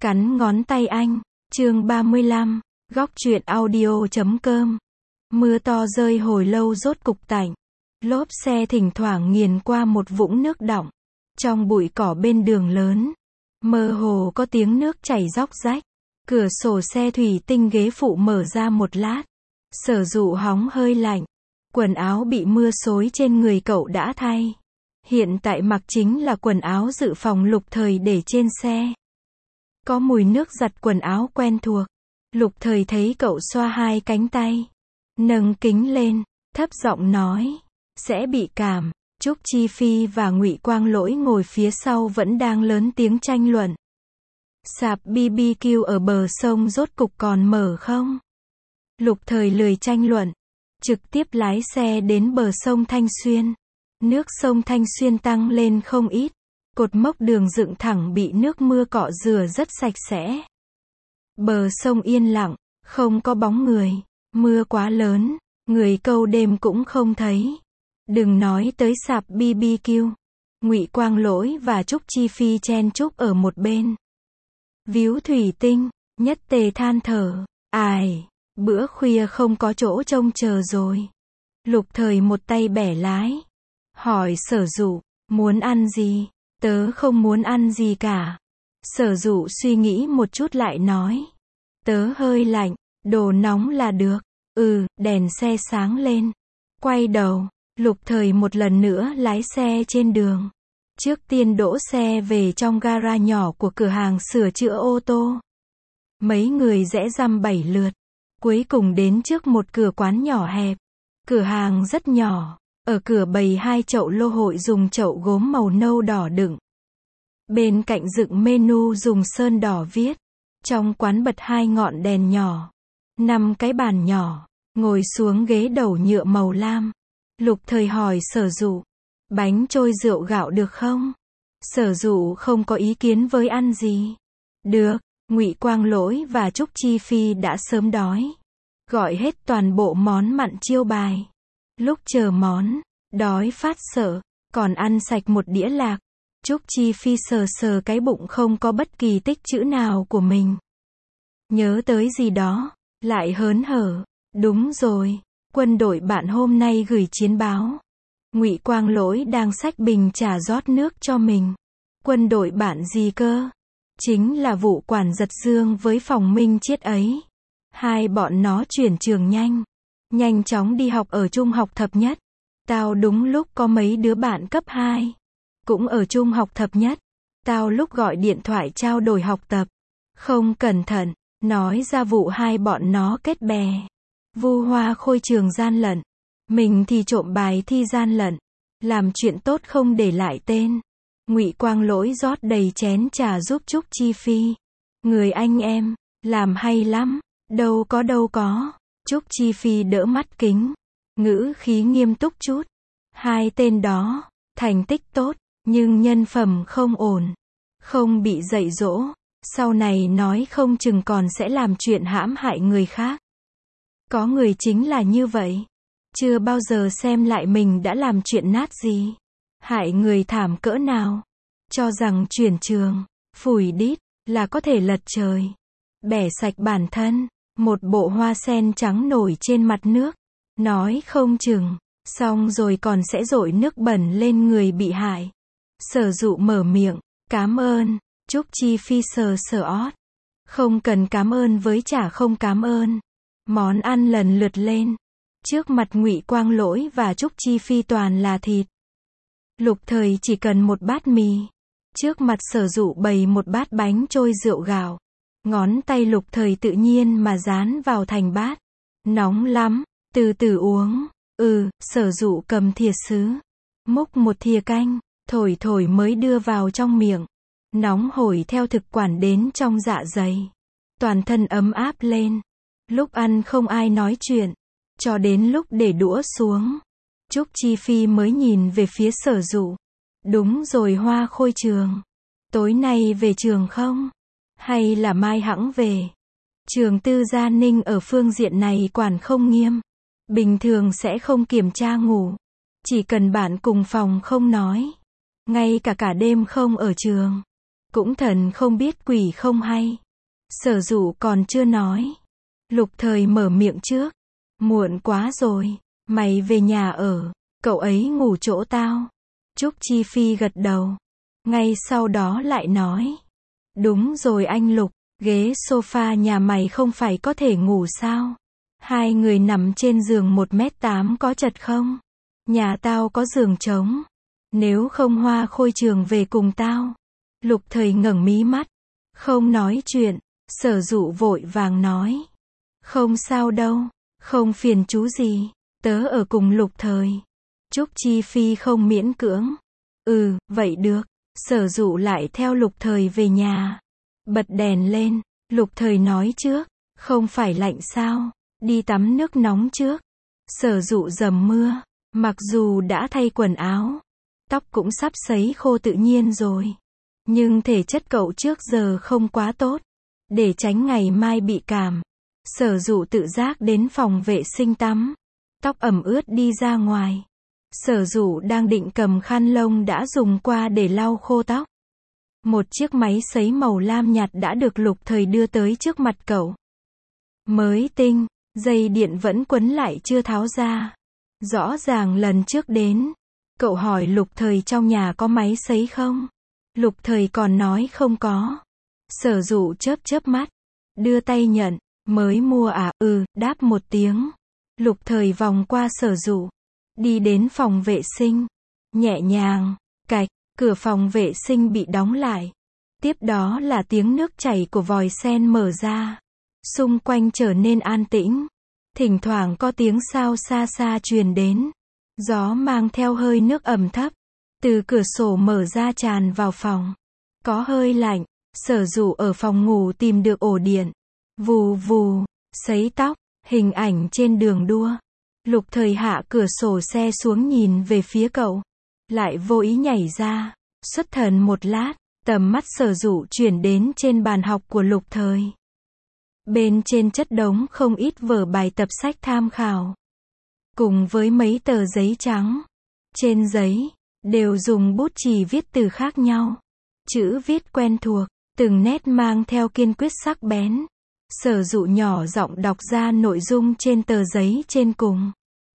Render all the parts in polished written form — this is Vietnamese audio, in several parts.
Cắn ngón tay anh. Chương 35. Góc truyện audio.com. Mưa to rơi hồi lâu rốt cục tạnh. Lốp xe thỉnh thoảng nghiền qua một vũng nước đọng. Trong bụi cỏ bên đường lớn, mơ hồ có tiếng nước chảy róc rách. Cửa sổ xe thủy tinh ghế phụ mở ra một lát. Sở Dụ hóng hơi lạnh. Quần áo bị mưa xối trên người cậu đã thay. Hiện tại mặc chính là quần áo dự phòng Lục Thời để trên xe. Có mùi nước giặt quần áo quen thuộc. Lục Thời thấy cậu xoa hai cánh tay, nâng kính lên, thấp giọng nói, sẽ bị cảm. Trúc Chi Phi và Ngụy Quang Lỗi ngồi phía sau vẫn đang lớn tiếng tranh luận. Sạp BBQ ở bờ sông rốt cục còn mở không? Lục Thời lười tranh luận, trực tiếp lái xe đến bờ sông Thanh Xuyên. Nước sông Thanh Xuyên tăng lên không ít. Cột mốc đường dựng thẳng bị nước mưa cọ rửa rất sạch sẽ. Bờ sông yên lặng, không có bóng người. Mưa quá lớn, người câu đêm cũng không thấy. Đừng nói tới sạp BBQ. Ngụy Quang Lỗi và Trúc Chi Phi chen chúc ở một bên. Víu thủy tinh, Nhất Tề than thở, ai, bữa khuya không có chỗ trông chờ rồi. Lục Thời một tay bẻ lái, hỏi Sở Dụ, muốn ăn gì? Tớ không muốn ăn gì cả. Sở Dụ suy nghĩ một chút lại nói, tớ hơi lạnh, đồ nóng là được. Đèn xe sáng lên. Quay đầu, Lục Thời một lần nữa lái xe trên đường. Trước tiên đỗ xe về trong gara nhỏ của cửa hàng sửa chữa ô tô. Mấy người rẽ răm bảy lượt. Cuối cùng đến trước một cửa quán nhỏ hẹp. Cửa hàng rất nhỏ. Ở cửa bày hai chậu lô hội dùng chậu gốm màu nâu đỏ đựng. Bên cạnh dựng menu dùng sơn đỏ viết. Trong quán bật hai ngọn đèn nhỏ. 5 cái bàn nhỏ. Ngồi xuống ghế đầu nhựa màu lam. Lục Thời hỏi Sở Dụ, bánh trôi rượu gạo được không? Sở Dụ không có ý kiến với ăn gì. Được, Ngụy Quang Lỗi và Trúc Chi Phi đã sớm đói. Gọi hết toàn bộ món mặn chiêu bài. Lúc chờ món, đói phát sợ, còn ăn sạch một đĩa lạc. Trúc Chi Phi sờ sờ cái bụng không có bất kỳ tích chữ nào của mình. Nhớ tới gì đó, lại hớn hở. Đúng rồi, quân đội bạn hôm nay gửi chiến báo. Ngụy Quang Lỗi đang xách bình trà rót nước cho mình. Quân đội bạn gì cơ? Chính là vụ quản giật dương với phòng Minh Chiết ấy. Hai bọn nó chuyển trường nhanh chóng đi học ở trung học thập nhất. Tao đúng lúc có mấy đứa bạn cấp 2 cũng ở trung học thập nhất. Tao lúc gọi điện thoại trao đổi học tập, không cẩn thận nói ra vụ hai bọn nó kết bè. Vu Hoa Khôi trường gian lận, mình thì trộm bài thi gian lận, làm chuyện tốt không để lại tên. Ngụy Quang Lỗi rót đầy chén trà giúp Trúc Chi Phi. Người anh em, làm hay lắm. Đâu có. Trúc Chi Phi đỡ mắt kính, ngữ khí nghiêm túc chút. Hai tên đó, thành tích tốt, nhưng nhân phẩm không ổn. Không bị dạy dỗ, sau này nói không chừng còn sẽ làm chuyện hãm hại người khác. Có người chính là như vậy. Chưa bao giờ xem lại mình đã làm chuyện nát gì. Hại người thảm cỡ nào. Cho rằng chuyển trường, phủi đít, là có thể lật trời. Bẻ sạch bản thân. Một bộ hoa sen trắng nổi trên mặt nước. Nói không chừng, xong rồi còn sẽ dội nước bẩn lên người bị hại. Sở Dụ mở miệng, cám ơn. Trúc Chi Phi sờ sờ ót. Không cần cám ơn với chả không cám ơn. Món ăn lần lượt lên. Trước mặt Ngụy Quang Lỗi và Trúc Chi Phi toàn là thịt. Lục Thời chỉ cần một bát mì. Trước mặt Sở Dụ bày một bát bánh trôi rượu gạo. Ngón tay Lục Thời tự nhiên mà dán vào thành bát. Nóng lắm, từ từ uống. Sở Dụ cầm thìa sứ. Múc một thìa canh, thổi mới đưa vào trong miệng. Nóng hổi theo thực quản đến trong dạ dày. Toàn thân ấm áp lên. Lúc ăn không ai nói chuyện. Cho đến lúc để đũa xuống. Trúc Chi Phi mới nhìn về phía Sở Dụ. Đúng rồi Hoa Khôi trường. Tối nay về trường không? Hay là mai hẵng về? Trường Tư Gia Ninh ở phương diện này quản không nghiêm. Bình thường sẽ không kiểm tra ngủ. Chỉ cần bạn cùng phòng không nói. Ngay cả đêm không ở trường. Cũng thần không biết quỷ không hay. Sở dụ còn chưa nói. Lục Thời mở miệng trước. Muộn quá rồi, mày về nhà ở, cậu ấy ngủ chỗ tao. Trúc Chi Phi gật đầu. Ngay sau đó lại nói. Đúng rồi anh Lục, ghế sofa nhà mày không phải có thể ngủ sao? Hai người nằm trên giường 1m8 có chật không? Nhà tao có giường trống. Nếu không Hoa Khôi Trường về cùng tao. Lục Thời ngẩng mí mắt. Không nói chuyện. Sở dụ vội vàng nói. Không sao đâu. Không phiền chú gì. Tớ ở cùng Lục Thời. Trúc Chi Phi không miễn cưỡng. Vậy được. Sở dụ lại theo Lục Thời về nhà. Bật đèn lên. Lục Thời nói trước. Không phải lạnh sao? Đi tắm nước nóng trước. Sở dụ dầm mưa. Mặc dù đã thay quần áo. Tóc cũng sắp sấy khô tự nhiên rồi. Nhưng thể chất cậu trước giờ không quá tốt. Để tránh ngày mai bị cảm. Sở dụ tự giác đến phòng vệ sinh tắm. Tóc ẩm ướt đi ra ngoài. Sở dụ đang định cầm khăn lông đã dùng qua để lau khô tóc. Một chiếc máy sấy màu lam nhạt đã được Lục Thời đưa tới trước mặt cậu. Mới tinh, dây điện vẫn quấn lại chưa tháo ra. Rõ ràng lần trước đến, cậu hỏi Lục Thời trong nhà có máy sấy không? Lục Thời còn nói không có. Sở dụ chớp mắt, đưa tay nhận, mới mua à? Đáp một tiếng. Lục Thời vòng qua sở dụ, đi đến phòng vệ sinh, nhẹ nhàng, cạch, cửa phòng vệ sinh bị đóng lại. Tiếp đó là tiếng nước chảy của vòi sen mở ra. Xung quanh trở nên an tĩnh. Thỉnh thoảng có tiếng sao xa xa truyền đến. Gió mang theo hơi nước ẩm thấp. Từ cửa sổ mở ra tràn vào phòng. Có hơi lạnh. Sở dụ ở phòng ngủ tìm được ổ điện. Vù vù, sấy tóc, hình ảnh trên đường đua. Lục Thời hạ cửa sổ xe xuống nhìn về phía cậu. Lại vô ý nhảy ra. Xuất thần một lát, tầm mắt sở dụ chuyển đến trên bàn học của Lục Thời. Bên trên chất đống không ít vở bài tập sách tham khảo. Cùng với mấy tờ giấy trắng. Trên giấy, đều dùng bút chì viết từ khác nhau. Chữ viết quen thuộc, từng nét mang theo kiên quyết sắc bén. Sở dụ nhỏ giọng đọc ra nội dung trên tờ giấy trên cùng.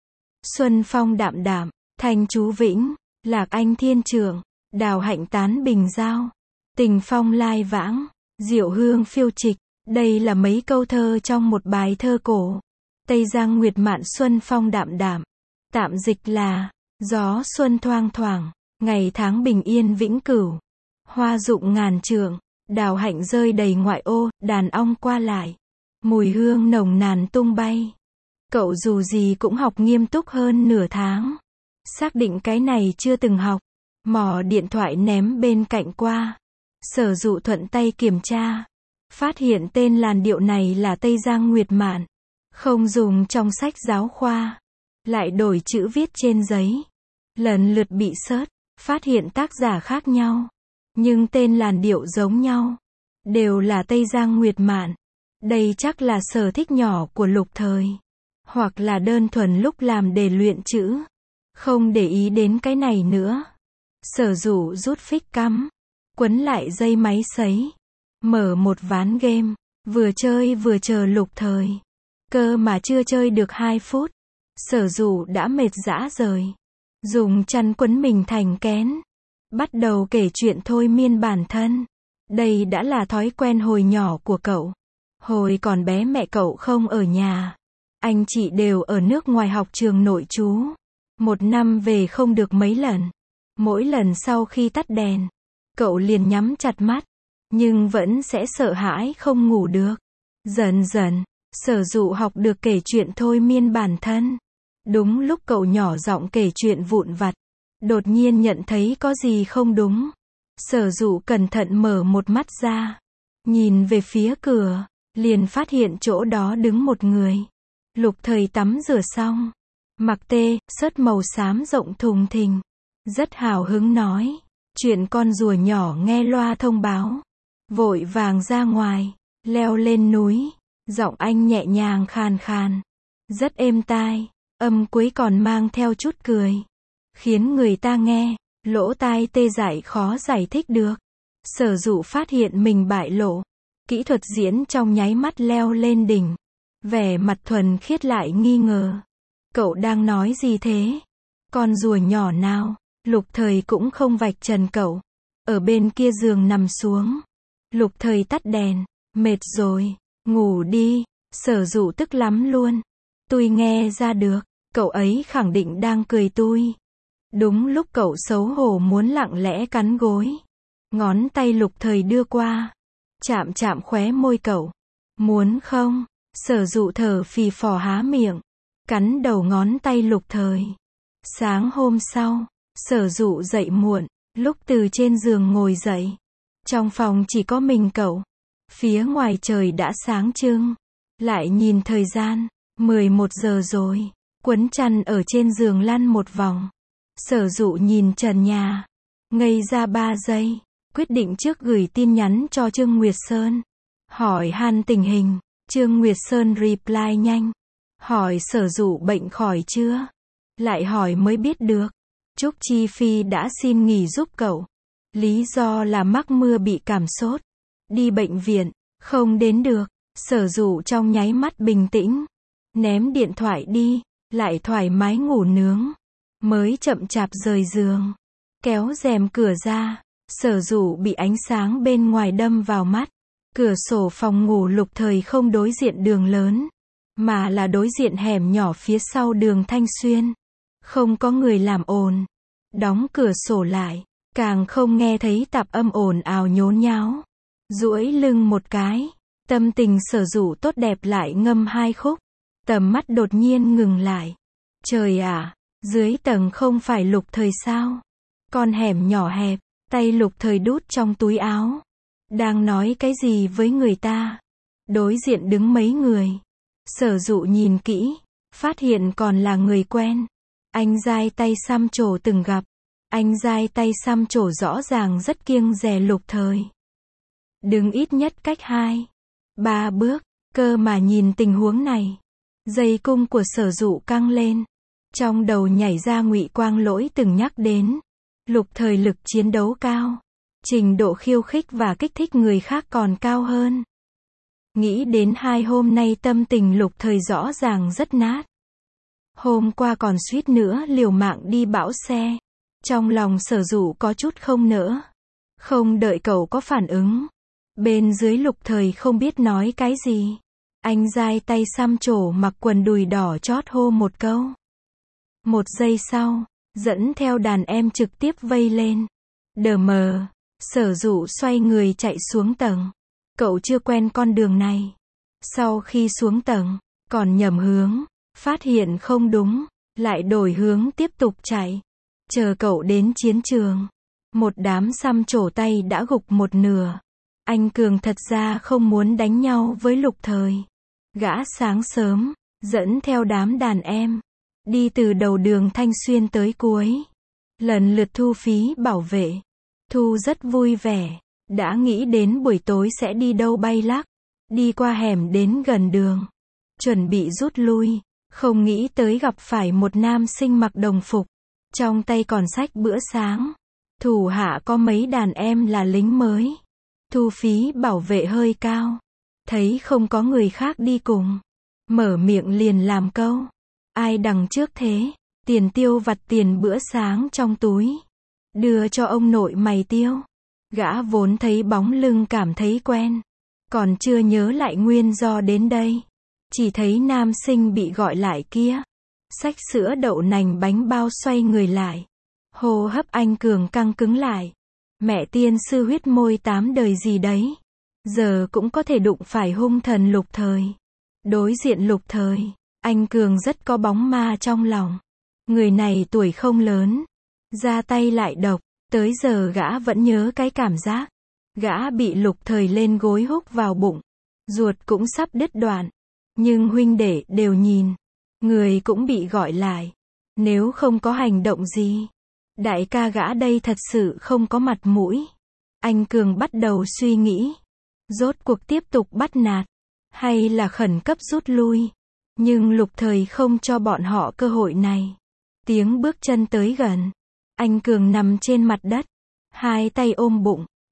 Xuân phong đạm đạm, thanh chú vĩnh, lạc anh thiên trưởng, đào hạnh tán bình giao, tình phong lai vãng, diệu hương phiêu trịch. Đây là mấy câu thơ trong một bài thơ cổ. Tây Giang Nguyệt Mạn xuân phong đạm đạm. Tạm dịch là, gió xuân thoang thoảng, ngày tháng bình yên vĩnh cửu. Hoa rụng ngàn trượng, đào hạnh rơi đầy ngoại ô, đàn ong qua lại. Mùi hương nồng nàn tung bay. Cậu dù gì cũng học nghiêm túc hơn nửa tháng. Xác định cái này chưa từng học. Mỏ điện thoại ném bên cạnh qua. Sở dụ thuận tay kiểm tra. Phát hiện tên làn điệu này là Tây Giang Nguyệt Mạn. Không dùng trong sách giáo khoa. Lại đổi chữ viết trên giấy. Lần lượt bị search. Phát hiện tác giả khác nhau. Nhưng tên làn điệu giống nhau. Đều là Tây Giang Nguyệt Mạn. Đây chắc là sở thích nhỏ của Lục Thời. Hoặc là đơn thuần lúc làm để luyện chữ. Không để ý đến cái này nữa. Sở dụ rút phích cắm. Quấn lại dây máy sấy. Mở một ván game. Vừa chơi vừa chờ Lục Thời. Cơ mà chưa chơi được 2 phút. Sở dụ đã mệt rã rời. Dùng chăn quấn mình thành kén. Bắt đầu kể chuyện thôi miên bản thân. Đây đã là thói quen hồi nhỏ của cậu. Hồi còn bé mẹ cậu không ở nhà. Anh chị đều ở nước ngoài học trường nội trú. Một năm về không được mấy lần. Mỗi lần sau khi tắt đèn, cậu liền nhắm chặt mắt. Nhưng vẫn sẽ sợ hãi không ngủ được. Dần dần, sở dụ học được kể chuyện thôi miên bản thân. Đúng lúc cậu nhỏ giọng kể chuyện vụn vặt. Đột nhiên nhận thấy có gì không đúng. Sở dụ cẩn thận mở một mắt ra. Nhìn về phía cửa. Liền phát hiện chỗ đó đứng một người. Lục Thời tắm rửa xong. Mặc sớt màu xám rộng thùng thình. Rất hào hứng nói. Chuyện con rùa nhỏ nghe loa thông báo. Vội vàng ra ngoài. Leo lên núi. Giọng anh nhẹ nhàng khàn khàn. Rất êm tai. Âm cuối còn mang theo chút cười. Khiến người ta nghe. Lỗ tai tê dại khó giải thích được. Sở Dụ phát hiện mình bại lộ. Kỹ thuật diễn trong nháy mắt leo lên đỉnh. Vẻ mặt thuần khiết lại nghi ngờ. Cậu đang nói gì thế? Con rùa nhỏ nào? Lục Thời cũng không vạch trần cậu. Ở bên kia giường nằm xuống. Lục Thời tắt đèn. Mệt rồi. Ngủ đi. Sở Dụ tức lắm luôn. Tôi nghe ra được. Cậu ấy khẳng định đang cười tôi. Đúng lúc cậu xấu hổ muốn lặng lẽ cắn gối. Ngón tay Lục Thời đưa qua. Chạm chạm khóe môi cậu. Muốn không? Sở Dụ thở phì phò há miệng. Cắn đầu ngón tay Lục Thời. Sáng hôm sau, Sở Dụ dậy muộn. Lúc từ trên giường ngồi dậy. Trong phòng chỉ có mình cậu. Phía ngoài trời đã sáng trưng. Lại nhìn thời gian. 11 giờ rồi. Quấn chăn ở trên giường lăn một vòng. Sở Dụ nhìn trần nhà. Ngây ra 3 giây. Quyết định trước gửi tin nhắn cho Trương Nguyệt Sơn. Hỏi han tình hình. Trương Nguyệt Sơn reply nhanh. Hỏi Sở Dụ bệnh khỏi chưa? Lại hỏi mới biết được. Trúc Chi Phi đã xin nghỉ giúp cậu. Lý do là mắc mưa bị cảm sốt. Đi bệnh viện, không đến được. Sở Dụ trong nháy mắt bình tĩnh. Ném điện thoại đi, lại thoải mái ngủ nướng. Mới chậm chạp rời giường. Kéo rèm cửa ra. Sở Dụ bị ánh sáng bên ngoài đâm vào mắt. Cửa sổ phòng ngủ Lục Thời không đối diện đường lớn, mà là đối diện hẻm nhỏ phía sau đường Thanh Xuyên. Không có người làm ồn. Đóng cửa sổ lại, càng không nghe thấy tạp âm ồn ào nhốn nháo. Duỗi lưng một cái, tâm tình Sở Dụ tốt đẹp lại ngâm 2 khúc. Tầm mắt đột nhiên ngừng lại. Trời ạ, dưới tầng không phải Lục Thời sao? Con hẻm nhỏ hẹp, tay Lục Thời đút trong túi áo. Đang nói cái gì với người ta? Đối diện đứng mấy người. Sở Dụ nhìn kỹ, phát hiện còn là người quen. Anh giai tay xăm trổ từng gặp. Anh giai tay xăm trổ rõ ràng rất kiêng dè Lục Thời. Đứng ít nhất cách 2-3 bước, cơ mà nhìn tình huống này. Dây cung của Sở Dụ căng lên. Trong đầu nhảy ra Ngụy Quang Lỗi từng nhắc đến. Lục Thời lực chiến đấu cao. Trình độ khiêu khích và kích thích người khác còn cao hơn. Nghĩ đến 2 hôm nay tâm tình Lục Thời rõ ràng rất nát. Hôm qua còn suýt nữa liều mạng đi bão xe. Trong lòng Sở Dụ có chút không nỡ. Không đợi cậu có phản ứng. Bên dưới Lục Thời không biết nói cái gì. Anh giai tay xăm trổ mặc quần đùi đỏ chót hô một câu. 1 giây sau, dẫn theo đàn em trực tiếp vây lên. Đờ mờ. Sở Dụ xoay người chạy xuống tầng. Cậu chưa quen con đường này. Sau khi xuống tầng, còn nhầm hướng. Phát hiện không đúng, lại đổi hướng tiếp tục chạy. Chờ cậu đến chiến trường. Một đám xăm trổ tay đã gục một nửa. Anh Cường thật ra không muốn đánh nhau với Lục Thời. Gã sáng sớm, dẫn theo đám đàn em. Đi từ đầu đường Thanh Xuyên tới cuối. Lần lượt thu phí bảo vệ. Thu rất vui vẻ. Đã nghĩ đến buổi tối sẽ đi đâu bay lắc. Đi qua hẻm đến gần đường. Chuẩn bị rút lui. Không nghĩ tới gặp phải một nam sinh mặc đồng phục. Trong tay còn xách bữa sáng. Thủ hạ có mấy đàn em là lính mới. Thu phí bảo vệ hơi cao. Thấy không có người khác đi cùng. Mở miệng liền làm câu. Ai đằng trước thế? Tiền tiêu vặt tiền bữa sáng trong túi. Đưa cho ông nội mày tiêu. Gã vốn thấy bóng lưng cảm thấy quen. Còn chưa nhớ lại nguyên do đến đây. Chỉ thấy nam sinh bị gọi lại kia. Xách sữa đậu nành bánh bao xoay người lại. Hô hấp anh Cường căng cứng lại. Mẹ tiên sư huyết môi 8 đời gì đấy. Giờ cũng có thể đụng phải hung thần Lục Thời. Đối diện Lục Thời, anh Cường rất có bóng ma trong lòng. Người này tuổi không lớn. Ra tay lại độc. Tới giờ gã vẫn nhớ cái cảm giác. Gã bị Lục Thời lên gối húc vào bụng. Ruột cũng sắp đứt đoạn. Nhưng huynh đệ đều nhìn. Người cũng bị gọi lại. Nếu không có hành động gì. Đại ca gã đây thật sự không có mặt mũi. Anh Cường bắt đầu suy nghĩ. Rốt cuộc tiếp tục bắt nạt. Hay là khẩn cấp rút lui. Nhưng Lục Thời không cho bọn họ cơ hội này. Tiếng bước chân tới gần. Anh Cường nằm trên mặt đất. 2 tay ôm bụng.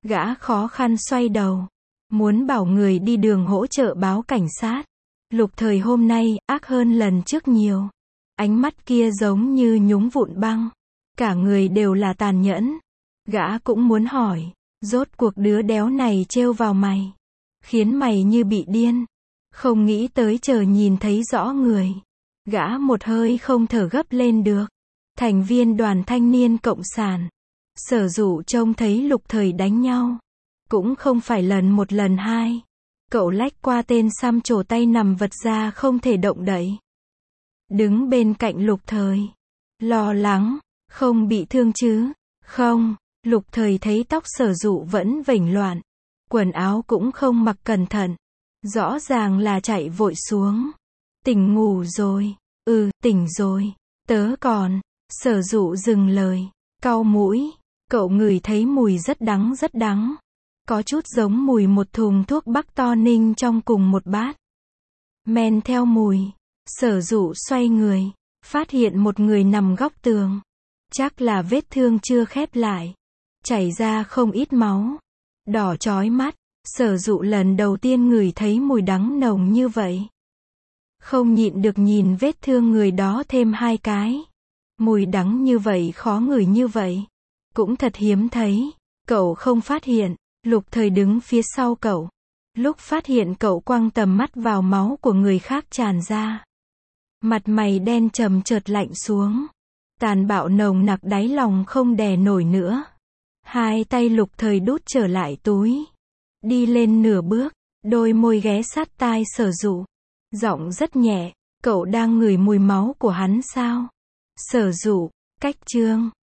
Gã khó khăn xoay đầu, muốn bảo người đi đường hỗ trợ báo cảnh sát. Lục Thời hôm nay, ác hơn lần trước nhiều. Ánh mắt kia giống như nhúng vụn băng. Cả người đều là tàn nhẫn. Gã cũng muốn hỏi, rốt cuộc đứa đéo này trêu vào mày, khiến mày như bị điên. Không nghĩ tới chờ nhìn thấy rõ người. Gã một hơi không thở gấp lên được. Thành viên đoàn thanh niên cộng sản. Sở Dụ trông thấy Lục Thời đánh nhau. Cũng không phải lần một lần hai. Cậu lách qua tên xăm trổ tay nằm vật ra không thể động đậy. Đứng bên cạnh Lục Thời. Lo lắng, không bị thương chứ? Không, Lục Thời thấy tóc Sở Dụ vẫn vểnh loạn. Quần áo cũng không mặc cẩn thận. Rõ ràng là chạy vội xuống. Tỉnh ngủ rồi. Ừ, tỉnh rồi. Tớ còn. Sở Dụ dừng lời. Cau mũi. Cậu ngửi thấy mùi rất đắng. Có chút giống mùi một thùng thuốc bắc to ninh trong cùng một bát. Men theo mùi. Sở Dụ xoay người. Phát hiện một người nằm góc tường. Chắc là vết thương chưa khép lại. Chảy ra không ít máu. Đỏ chói mắt. Sở Dụ lần đầu tiên ngửi thấy mùi đắng nồng như vậy. Không nhịn được nhìn vết thương người đó thêm 2 cái. Mùi đắng như vậy khó ngửi như vậy. Cũng thật hiếm thấy. Cậu không phát hiện. Lục Thời đứng phía sau cậu. Lúc phát hiện cậu quăng tầm mắt vào máu của người khác tràn ra. Mặt mày đen trầm chợt lạnh xuống. Tàn bạo nồng nặc đáy lòng không đè nổi nữa. 2 tay Lục Thời đút trở lại túi. Đi lên nửa bước. Đôi môi ghé sát tai Sở Dụ. Giọng rất nhẹ. Cậu đang ngửi mùi máu của hắn sao? Sở Dụ, cách chương.